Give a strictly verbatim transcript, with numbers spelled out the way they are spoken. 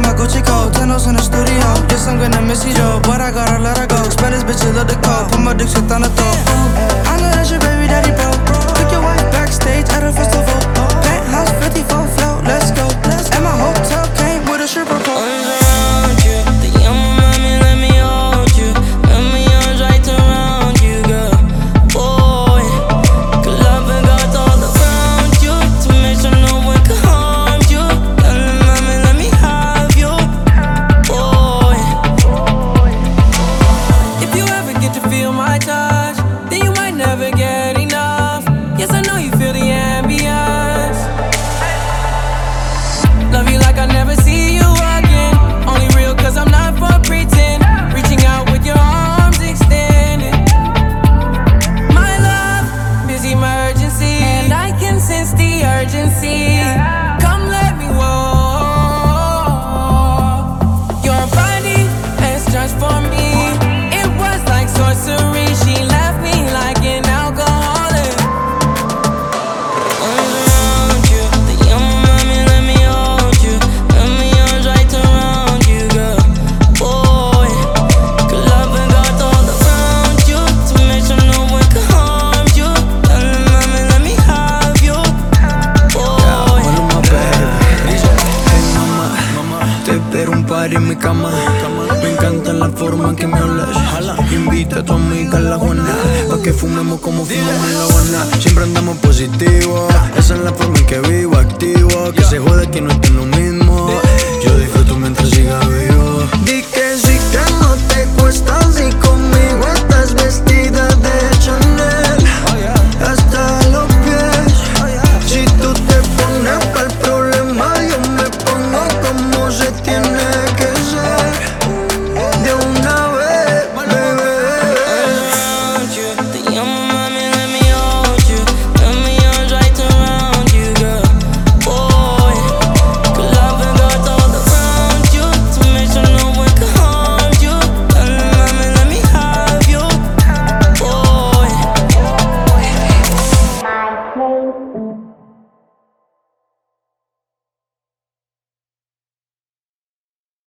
on my Gucci coat, ten in the studio. Yes, I'm gonna miss you though, but I gotta let her go. Spanish bitches love the call, put my dick shit on the throat. I know that's your baby daddy, bro. Took your wife backstage at a festival. Penthouse fifty-four float, let's go. And my hotel came with a stripper pole. En mi cama, me encanta la forma en que me hablas. Invita a tu amiga a la Juana, pa' que fumemos como fumamos en La Habana. Siempre andamos positivos, esa es la forma en que vivo, activo. Que se jode que no esté